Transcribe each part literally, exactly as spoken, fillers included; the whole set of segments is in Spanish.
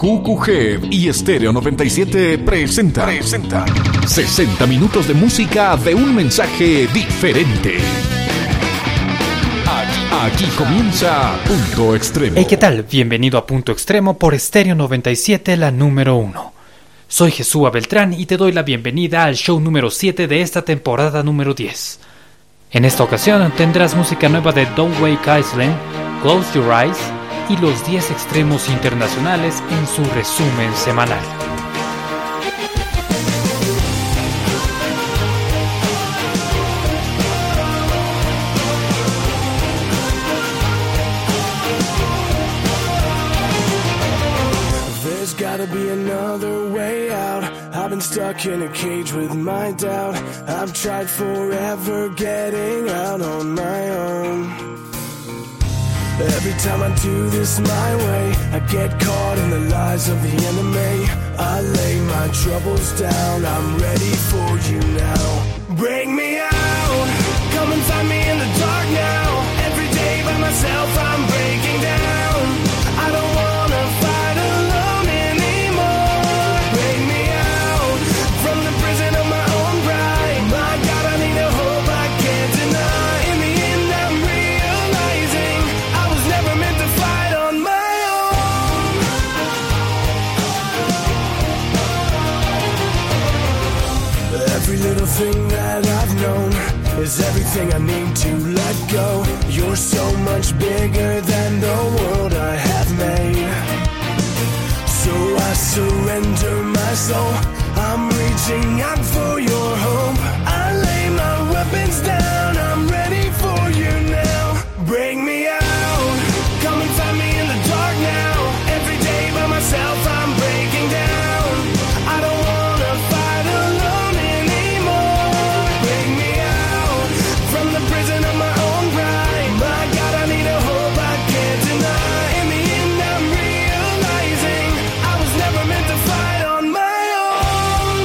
Q Q G y Estéreo noventa y siete presenta, presenta sesenta minutos de música de un mensaje diferente. Aquí, aquí comienza Punto Extremo. Hey, ¿qué tal? Bienvenido a Punto Extremo por Estéreo noventa y siete, la número uno. Soy Jesús Beltrán y te doy la bienvenida al show número siete de esta temporada número diez. En esta ocasión tendrás música nueva de Don't Wake Island, Close Your Eyes y los diez extremos internacionales en su resumen semanal. There's gotta be another way out. I've been stuck in a cage with my doubt. I've tried forever getting out on my own. Every time I do this my way, I get caught in the lies of the enemy. I lay my troubles down, I'm ready for you now. Bring me out, come and find me in the dark now. Every day by myself I'm breaking down. I don't wanna fight alone anymore. Bring me out, from the prison of my own pride. My God, I need a hope I can't deny. In the end I'm realizing I was never meant to fight on my own. Every little thing that I've known is everything I need to let go. You're so much bigger than the world I have made. So I surrender my soul. I'm reaching out for your hope. I lay my weapons down. I'm ready for you now. Bring me out. Come and find me in the dark now. Every day by myself I'm breaking down. I don't wanna fight alone anymore. Bring me out from the prison of my own pride. My God, I need a hope I can't deny. In the end I'm realizing I was never meant to fight on my own.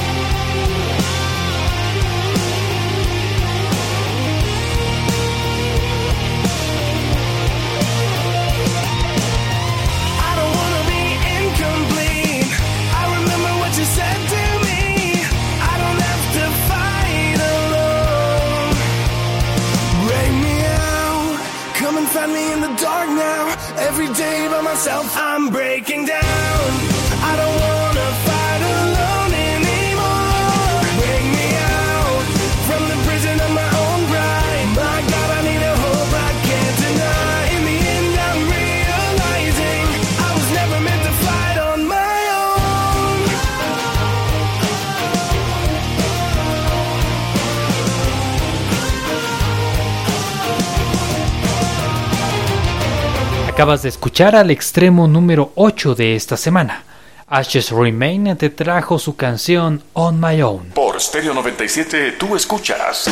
I don't wanna be incomplete. I remember what you said to me. I don't have to fight alone. Bring me out. Come and find me in the dark now. Every day by myself I'm breaking down. I don't wanna fight alone anymore. Bring me out from the prison of my own pride. My God, I need a hope I can't deny. In the end I'm realizing I was never meant to fight on my own. Acabas de escuchar al extremo número ocho de esta semana. Ashes Remain te trajo su canción On My Own. Por Estéreo noventa y siete tú escuchas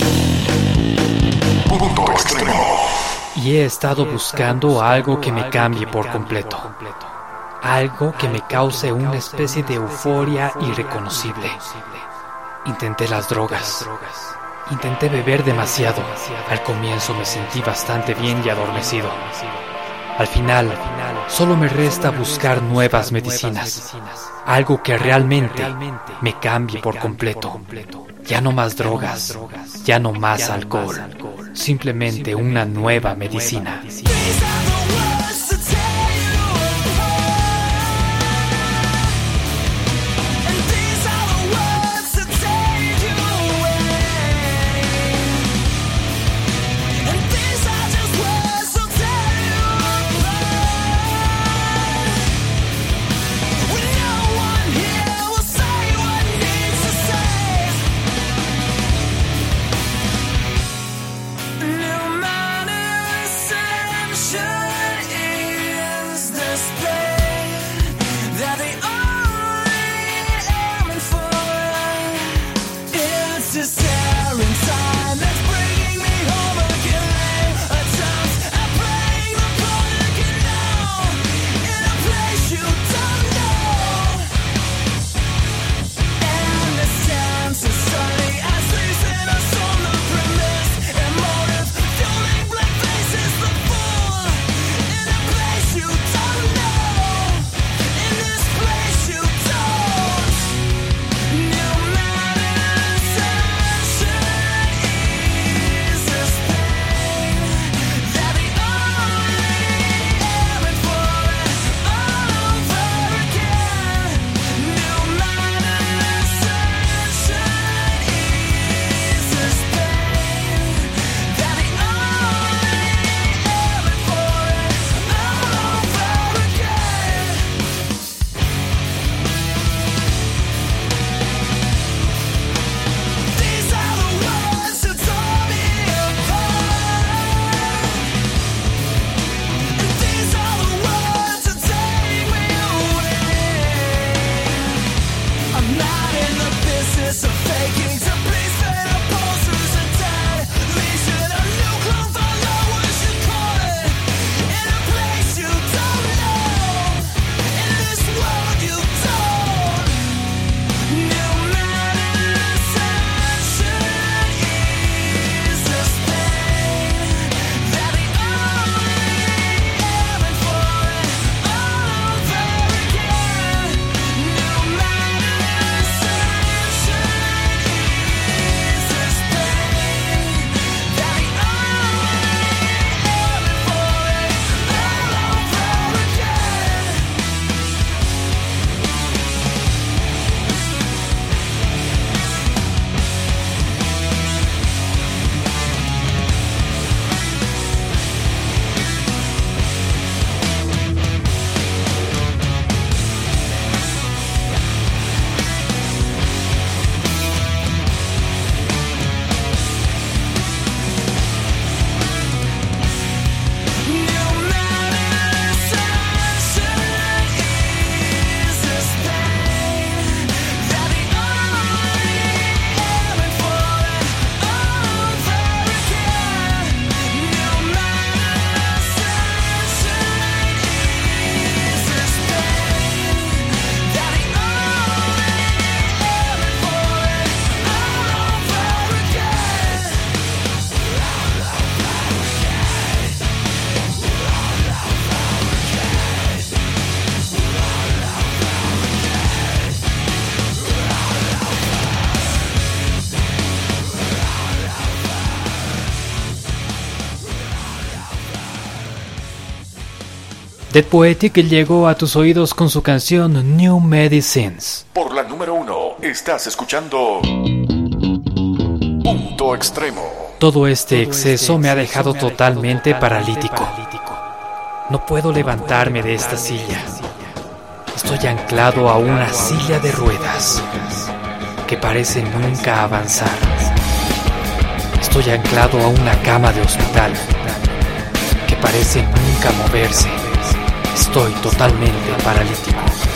Punto Extremo. Y he estado buscando algo que me cambie por completo. Algo que me cause una especie de euforia irreconocible. Intenté las drogas. Intenté beber demasiado. Al comienzo me sentí bastante bien y adormecido. Al final, solo me resta buscar nuevas medicinas. Algo que realmente me cambie por completo. Ya no más drogas, ya no más alcohol. Simplemente una nueva medicina. No matter ascension. Dead Poetic llegó a tus oídos con su canción New Medicines. Por la número uno, estás escuchando Punto Extremo. Todo este exceso me ha dejado totalmente paralítico. No puedo levantarme de esta silla. Estoy anclado a una silla de ruedas que parece nunca avanzar. Estoy anclado a una cama de hospital que parece nunca moverse. Estoy totalmente paralítico.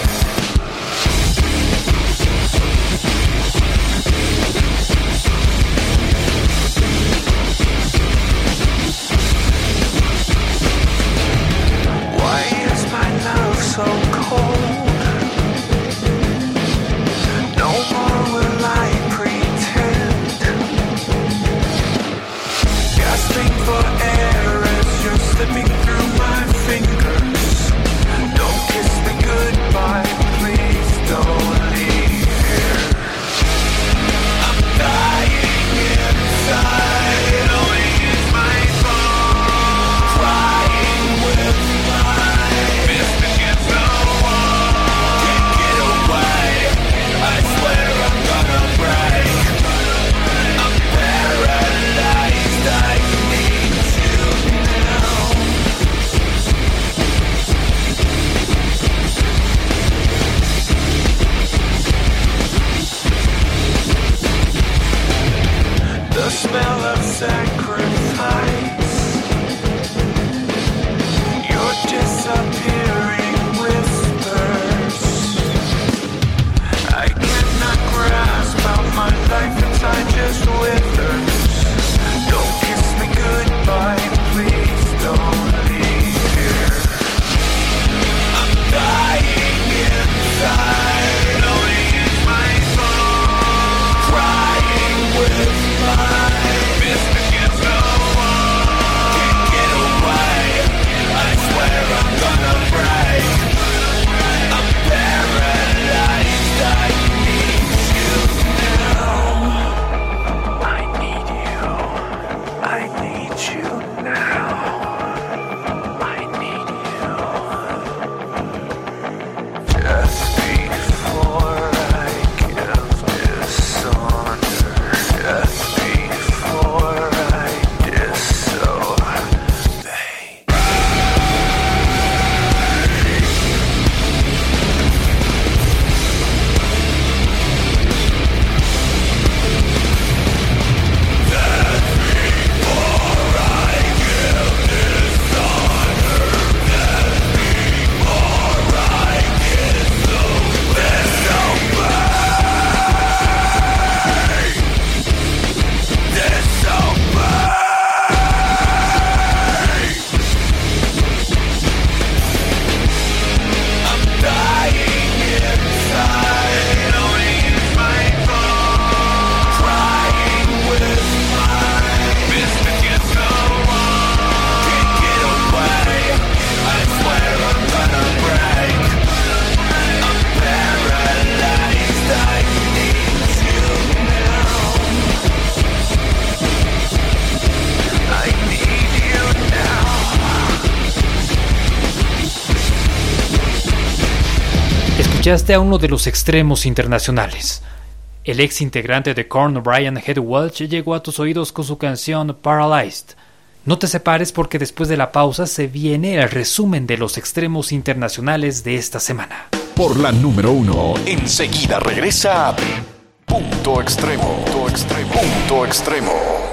Escuchaste a uno de los extremos internacionales. El ex integrante de Korn, Brian Head Welch, llegó a tus oídos con su canción Paralyzed. No te separes porque después de la pausa se viene el resumen de los extremos internacionales de esta semana. Por la número uno, enseguida regresa Punto Extremo. Punto Extremo. Punto Extremo.